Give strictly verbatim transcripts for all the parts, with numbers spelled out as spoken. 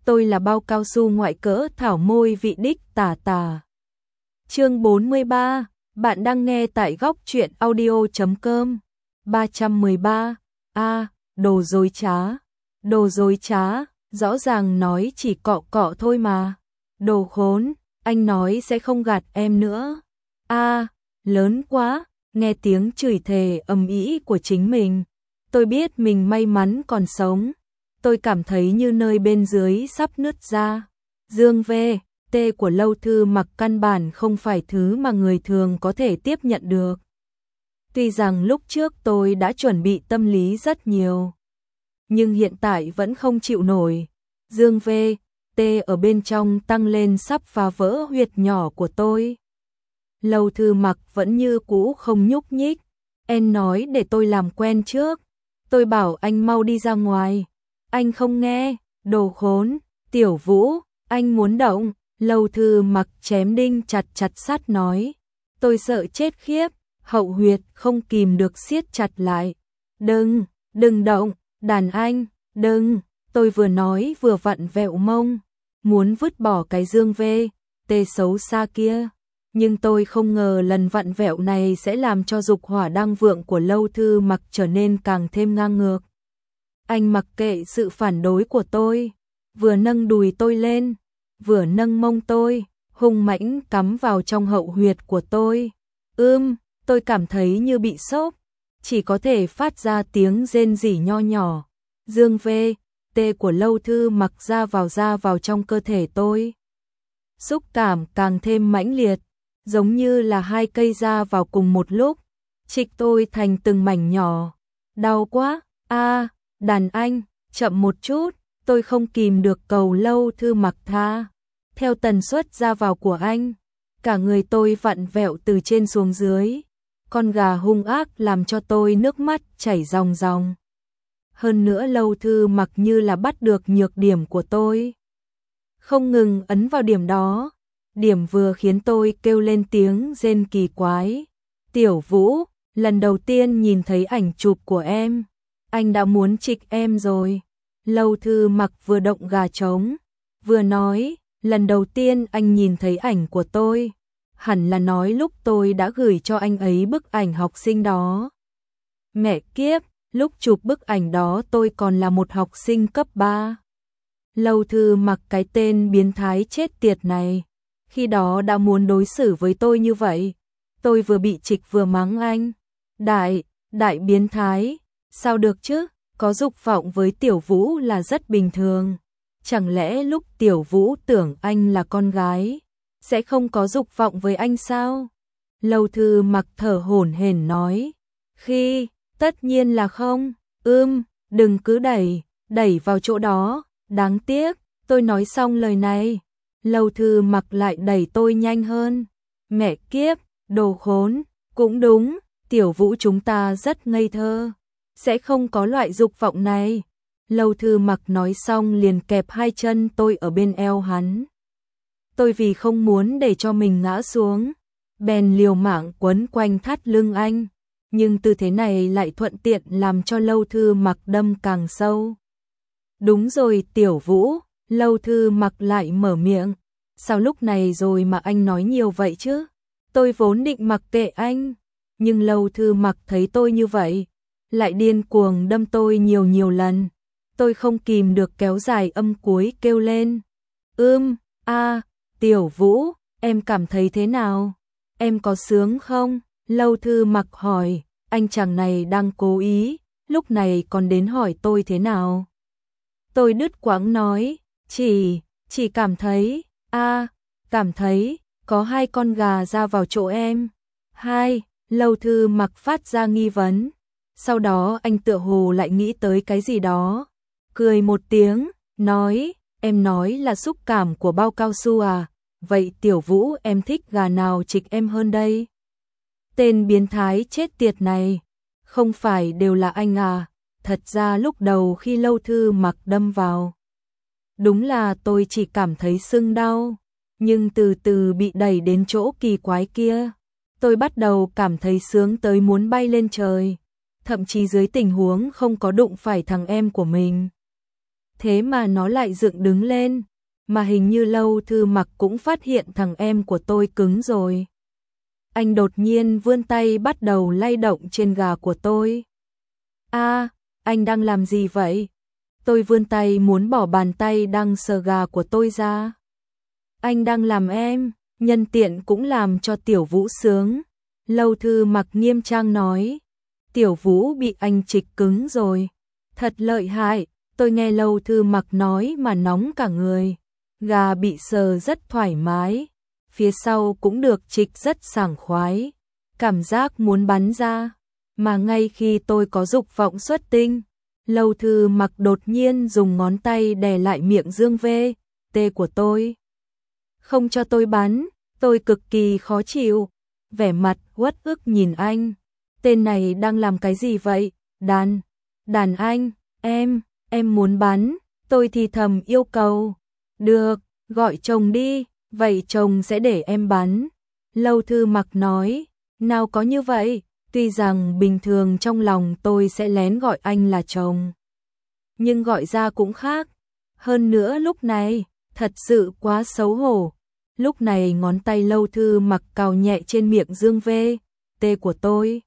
tôi là bao cao su ngoại cỡ thảo môi vị đích tả tả. Chương bốn mươi ba, bạn đang nghe tại góc truyện audio chấm com. ba trăm mười ba. A, đồ dối trá. Đồ dối trá, rõ ràng nói chỉ cọ cọ thôi mà. Đồ khốn, anh nói sẽ không gạt em nữa. A, lớn quá, nghe tiếng chửi thề ầm ĩ của chính mình. Tôi biết mình may mắn còn sống. Tôi cảm thấy như nơi bên dưới sắp nứt ra. Dương V, T của Lâu Thư Mặc căn bản không phải thứ mà người thường có thể tiếp nhận được. Tuy rằng lúc trước tôi đã chuẩn bị tâm lý rất nhiều, nhưng hiện tại vẫn không chịu nổi. Dương V, T ở bên trong tăng lên sắp phá vỡ huyệt nhỏ của tôi. Lâu Thư Mặc vẫn như cũ không nhúc nhích. Em nói để tôi làm quen trước. Tôi bảo anh mau đi ra ngoài. Anh không nghe, đồ khốn. Tiểu Vũ, anh muốn động. Lâu Thư Mặc chém đinh chặt chặt sắt nói. Tôi sợ chết khiếp, hậu huyệt không kìm được siết chặt lại. Đừng, đừng động, đàn anh, đừng. Tôi vừa nói vừa vặn vẹo mông, muốn vứt bỏ cái Dương V, T xấu xa kia. Nhưng tôi không ngờ lần vặn vẹo này sẽ làm cho dục hỏa đang vượng của Lâu Thư Mặc trở nên càng thêm ngang ngược. Anh mặc kệ sự phản đối của tôi, vừa nâng đùi tôi lên, vừa nâng mông tôi, hung mãnh cắm vào trong hậu huyệt của tôi. Ưm, tôi cảm thấy như bị sốc, chỉ có thể phát ra tiếng rên rỉ nho nhỏ. Dương V, T của Lâu Thư Mặc ra vào ra vào trong cơ thể tôi. Xúc cảm càng thêm mãnh liệt, giống như là hai cây ra vào cùng một lúc, trịch tôi thành từng mảnh nhỏ. Đau quá, a, đàn anh, chậm một chút, tôi không kìm được cầu Lâu Thư Mặc tha. Theo tần suất ra vào của anh, cả người tôi vặn vẹo từ trên xuống dưới. Con gà hung ác làm cho tôi nước mắt chảy ròng ròng. Hơn nữa Lâu Thư Mặc như là bắt được nhược điểm của tôi, không ngừng ấn vào điểm đó. Điểm vừa khiến tôi kêu lên tiếng rên kỳ quái. Tiểu Vũ, lần đầu tiên nhìn thấy ảnh chụp của em, anh đã muốn trịch em rồi. Lâu Thư Mặc vừa động gà trống, vừa nói, lần đầu tiên anh nhìn thấy ảnh của tôi, hẳn là nói lúc tôi đã gửi cho anh ấy bức ảnh học sinh đó. Mẹ kiếp, lúc chụp bức ảnh đó tôi còn là một học sinh cấp ba. Lâu Thư Mặc cái tên biến thái chết tiệt này, khi đó đã muốn đối xử với tôi như vậy. Tôi vừa bị trịch vừa mắng anh. Đại, đại biến thái, sao được chứ, có dục vọng với Tiểu Vũ là rất bình thường. Chẳng lẽ lúc Tiểu Vũ tưởng anh là con gái, sẽ không có dục vọng với anh sao? Lâu Thư Mặc thở hổn hển nói. Khi, tất nhiên là không, ưm, đừng cứ đẩy, đẩy vào chỗ đó, đáng tiếc. Tôi nói xong lời này, Lâu Thư Mặc lại đẩy tôi nhanh hơn. Mẹ kiếp, đồ khốn, cũng đúng, Tiểu Vũ chúng ta rất ngây thơ, sẽ không có loại dục vọng này. Lâu Thư Mặc nói xong liền kẹp hai chân tôi ở bên eo hắn. Tôi vì không muốn để cho mình ngã xuống, bèn liều mạng quấn quanh thắt lưng anh, nhưng tư thế này lại thuận tiện làm cho Lâu Thư Mặc đâm càng sâu. Đúng rồi Tiểu Vũ, Lâu Thư Mặc lại mở miệng. Sao lúc này rồi mà anh nói nhiều vậy chứ? Tôi vốn định mặc kệ anh, nhưng Lâu Thư Mặc thấy tôi như vậy, lại điên cuồng đâm tôi nhiều nhiều lần. Tôi không kìm được kéo dài âm cuối kêu lên. Ưm, a, Tiểu Vũ, em cảm thấy thế nào? Em có sướng không? Lâu Thư Mặc hỏi, anh chàng này đang cố ý, lúc này còn đến hỏi tôi thế nào? Tôi đứt quãng nói, chỉ, chỉ cảm thấy, a, cảm thấy, có hai con gà ra vào chỗ em. Hai, Lâu Thư Mặc phát ra nghi vấn. Sau đó anh tựa hồ lại nghĩ tới cái gì đó, cười một tiếng, nói, em nói là xúc cảm của bao cao su à? Vậy Tiểu Vũ em thích gà nào trịch em hơn đây? Tên biến thái chết tiệt này, không phải đều là anh à? Thật ra lúc đầu khi Lâu Thư Mặc đâm vào, đúng là tôi chỉ cảm thấy sưng đau, nhưng từ từ bị đẩy đến chỗ kỳ quái kia, tôi bắt đầu cảm thấy sướng tới muốn bay lên trời, thậm chí dưới tình huống không có đụng phải thằng em của mình. thế mà nó lại dựng đứng lên, mà hình như Lâu Thư Mặc cũng phát hiện thằng em của tôi cứng rồi. Anh đột nhiên vươn tay bắt đầu lay động trên gà của tôi. A, anh đang làm gì vậy? Tôi vươn tay muốn bỏ bàn tay đang sờ gà của tôi ra. Anh đang làm em, nhân tiện cũng làm cho Tiểu Vũ sướng. Lâu Thư Mặc nghiêm trang nói. Tiểu Vũ bị anh trịch cứng rồi. Thật lợi hại, tôi nghe Lâu Thư Mặc nói mà nóng cả người. Gà bị sờ rất thoải mái, phía sau cũng được trịch rất sảng khoái. Cảm giác muốn bắn ra, mà ngay khi tôi có dục vọng xuất tinh, Lâu Thư Mặc đột nhiên dùng ngón tay đè lại miệng Dương V, T của tôi. Không cho tôi bắn, tôi cực kỳ khó chịu, vẻ mặt uất ức nhìn anh. Tên này đang làm cái gì vậy? Đàn, đàn anh, em, em muốn bắn, tôi thì thầm yêu cầu. Được, gọi chồng đi, vậy chồng sẽ để em bắn. Lâu Thư Mặc nói, nào có như vậy, tuy rằng bình thường trong lòng tôi sẽ lén gọi anh là chồng. Nhưng gọi ra cũng khác, hơn nữa lúc này, thật sự quá xấu hổ. Lúc này ngón tay Lâu Thư Mặc cào nhẹ trên miệng Dương V, T của tôi.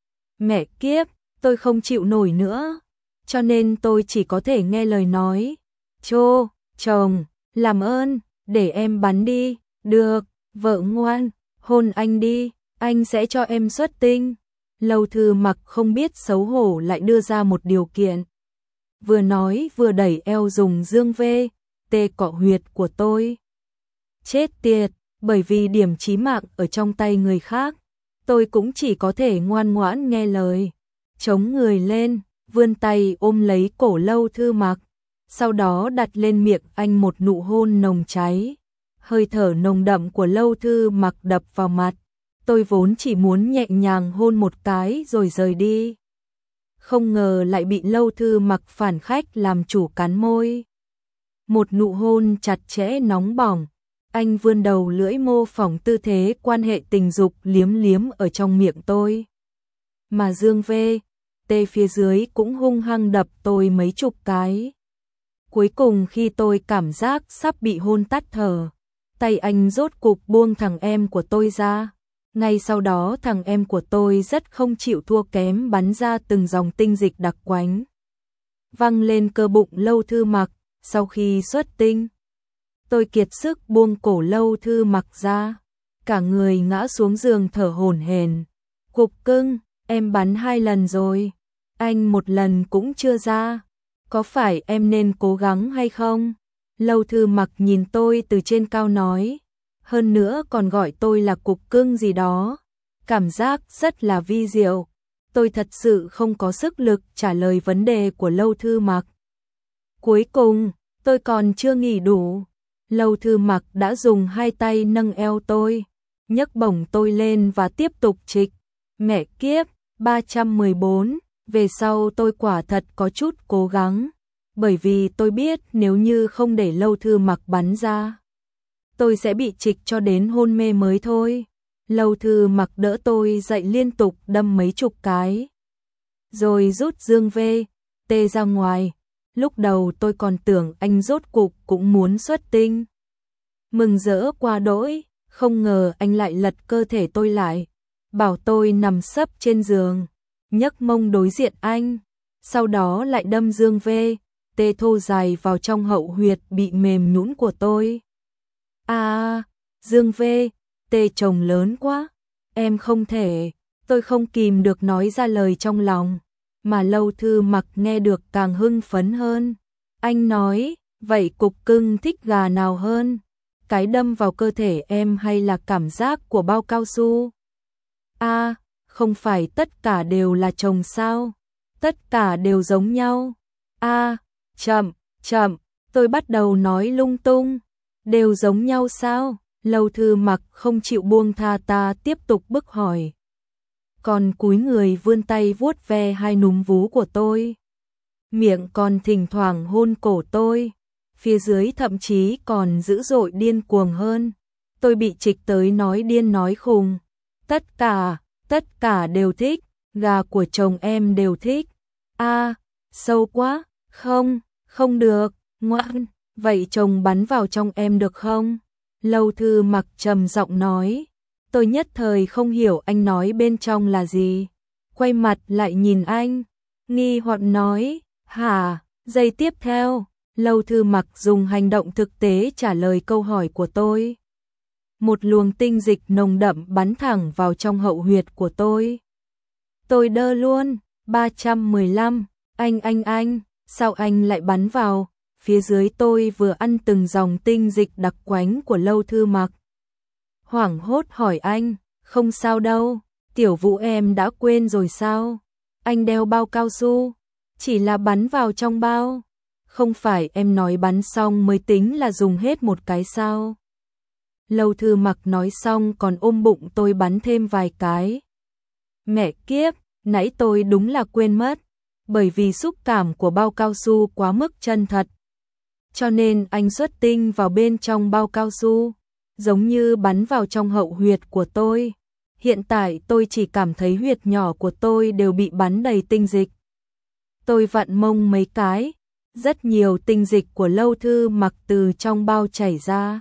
Mẹ kiếp, tôi không chịu nổi nữa, cho nên tôi chỉ có thể nghe lời nói. Chô, chồng, làm ơn, để em bắn đi, được, vợ ngoan, hôn anh đi, anh sẽ cho em xuất tinh. Lâu Thư Mặc không biết xấu hổ lại đưa ra một điều kiện. Vừa nói vừa đẩy eo dùng Dương V, T cọ huyệt của tôi. Chết tiệt, bởi vì điểm chí mạng ở trong tay người khác, tôi cũng chỉ có thể ngoan ngoãn nghe lời. Chống người lên, vươn tay ôm lấy cổ Lâu Thư Mặc, sau đó đặt lên miệng anh một nụ hôn nồng cháy. Hơi thở nồng đậm của Lâu Thư Mặc đập vào mặt, tôi vốn chỉ muốn nhẹ nhàng hôn một cái rồi rời đi. Không ngờ lại bị Lâu Thư Mặc phản khách làm chủ cắn môi. Một nụ hôn chặt chẽ nóng bỏng, anh vươn đầu lưỡi mô phỏng tư thế quan hệ tình dục liếm liếm ở trong miệng tôi. Mà Dương V, T phía dưới cũng hung hăng đập tôi mấy chục cái. Cuối cùng khi tôi cảm giác sắp bị hôn tắt thở, tay anh rốt cục buông thằng em của tôi ra. Ngay sau đó thằng em của tôi rất không chịu thua kém bắn ra từng dòng tinh dịch đặc quánh, văng lên cơ bụng Lâu Thư Mặc. Sau khi xuất tinh, tôi kiệt sức buông cổ Lâu Thư Mặc ra, cả người ngã xuống giường thở hổn hển. Cục cưng, em bắn hai lần rồi, anh một lần cũng chưa ra, có phải em nên cố gắng hay không? Lâu Thư Mặc nhìn tôi từ trên cao nói, hơn nữa còn gọi tôi là cục cưng gì đó, cảm giác rất là vi diệu. Tôi thật sự không có sức lực trả lời vấn đề của Lâu Thư Mặc. Cuối cùng, tôi còn chưa nghỉ đủ, Lâu Thư Mặc đã dùng hai tay nâng eo tôi, nhấc bổng tôi lên và tiếp tục trịch. Mẹ kiếp, ba trăm mười bốn, về sau tôi quả thật có chút cố gắng, bởi vì tôi biết nếu như không để Lâu Thư Mặc bắn ra, tôi sẽ bị trịch cho đến hôn mê mới thôi. Lâu Thư Mặc đỡ tôi dậy liên tục đâm mấy chục cái, rồi rút Dương V, T ra ngoài. Lúc đầu tôi còn tưởng anh rốt cục cũng muốn xuất tinh. Mừng rỡ quá đỗi, không ngờ anh lại lật cơ thể tôi lại, bảo tôi nằm sấp trên giường, nhấc mông đối diện anh, sau đó lại đâm Dương V, T thô dài vào trong hậu huyệt bị mềm nhũn của tôi. À, Dương V, T chồng lớn quá, em không thể, tôi không kìm được nói ra lời trong lòng, mà Lâu Thư Mặc nghe được càng hưng phấn hơn. Anh nói, vậy cục cưng thích gà nào hơn? Cái đâm vào cơ thể em hay là cảm giác của bao cao su? À, không phải tất cả đều là chồng sao? Tất cả đều giống nhau. À, chậm, chậm, tôi bắt đầu nói lung tung. Đều giống nhau sao? Lâu Thư Mặc không chịu buông tha ta tiếp tục bức hỏi. Còn cúi người vươn tay vuốt ve hai núm vú của tôi. Miệng còn thỉnh thoảng hôn cổ tôi. Phía dưới thậm chí còn dữ dội điên cuồng hơn. Tôi bị trịch tới nói điên nói khùng. Tất cả, tất cả đều thích. Gà của chồng em đều thích. À, sâu quá. Không, không được. Ngoan, vậy chồng bắn vào trong em được không? Lâu Thư Mặc trầm giọng nói. Tôi nhất thời không hiểu anh nói bên trong là gì. Quay mặt lại nhìn anh, nghi hoặc nói, hả? Giây tiếp theo, Lâu Thư Mặc dùng hành động thực tế trả lời câu hỏi của tôi. Một luồng tinh dịch nồng đậm bắn thẳng vào trong hậu huyệt của tôi. Tôi đơ luôn. ba trăm mười lăm, anh anh anh, sao anh lại bắn vào? Phía dưới tôi vừa ăn từng dòng tinh dịch đặc quánh của Lâu Thư Mặc. Hoảng hốt hỏi anh, không sao đâu, Tiểu Vũ em đã quên rồi sao? Anh đeo bao cao su, chỉ là bắn vào trong bao. Không phải em nói bắn xong mới tính là dùng hết một cái sao? Lâu Thư Mặc nói xong còn ôm bụng tôi bắn thêm vài cái. Mẹ kiếp, nãy tôi đúng là quên mất, bởi vì xúc cảm của bao cao su quá mức chân thật. Cho nên anh xuất tinh vào bên trong bao cao su, giống như bắn vào trong hậu huyệt của tôi. Hiện tại tôi chỉ cảm thấy huyệt nhỏ của tôi đều bị bắn đầy tinh dịch. Tôi vặn mông mấy cái, rất nhiều tinh dịch của Lâu Thư Mặc từ trong bao chảy ra.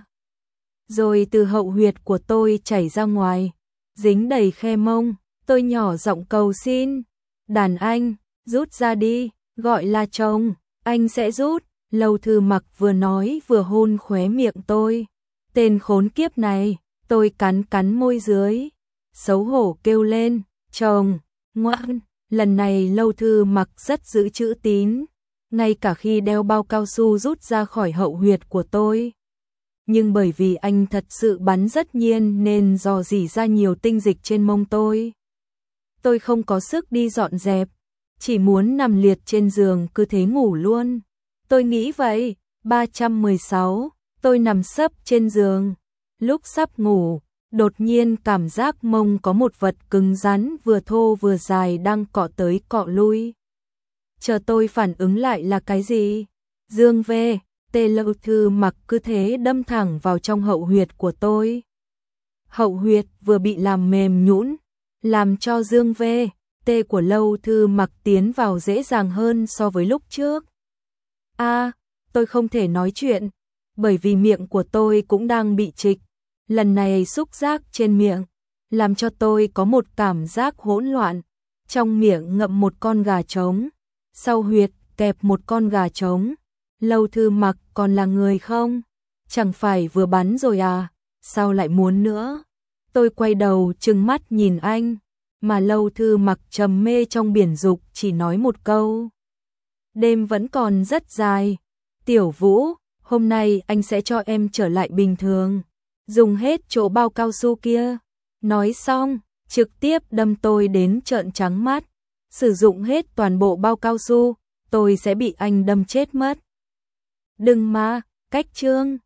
Rồi từ hậu huyệt của tôi chảy ra ngoài, dính đầy khe mông. Tôi nhỏ giọng cầu xin, đàn anh, rút ra đi, gọi là chồng, anh sẽ rút. Lâu Thư Mặc vừa nói vừa hôn khóe miệng tôi. Tên khốn kiếp này, tôi cắn cắn môi dưới, xấu hổ kêu lên, chồng, ngoan. Lần này Lâu Thư Mặc rất giữ chữ tín, ngay cả khi đeo bao cao su rút ra khỏi hậu huyệt của tôi. Nhưng bởi vì anh thật sự bắn rất nhiên nên dò dỉ ra nhiều tinh dịch trên mông tôi. Tôi không có sức đi dọn dẹp, chỉ muốn nằm liệt trên giường cứ thế ngủ luôn. Tôi nghĩ vậy. ba trăm mười sáu, tôi nằm sấp trên giường. Lúc sắp ngủ, đột nhiên cảm giác mông có một vật cứng rắn vừa thô vừa dài đang cọ tới cọ lui. Chờ tôi phản ứng lại là cái gì? Dương về, tê Lâu Thư Mặc cứ thế đâm thẳng vào trong hậu huyệt của tôi. Hậu huyệt vừa bị làm mềm nhũn, làm cho dương vê, tê của Lâu Thư Mặc tiến vào dễ dàng hơn so với lúc trước. A, à, tôi không thể nói chuyện, bởi vì miệng của tôi cũng đang bị trịch. Lần này xúc giác trên miệng, làm cho tôi có một cảm giác hỗn loạn. Trong miệng ngậm một con gà trống, sau huyệt kẹp một con gà trống. Lâu Thư Mặc còn là người không? Chẳng phải vừa bắn rồi à? Sao lại muốn nữa? Tôi quay đầu trừng mắt nhìn anh, mà Lâu Thư Mặc trầm mê trong biển dục chỉ nói một câu. Đêm vẫn còn rất dài. Tiểu Vũ, hôm nay anh sẽ cho em trở lại bình thường. Dùng hết chỗ bao cao su kia. Nói xong, trực tiếp đâm tôi đến trợn trắng mắt. Sử dụng hết toàn bộ bao cao su, tôi sẽ bị anh đâm chết mất. Đừng mà, cách chương.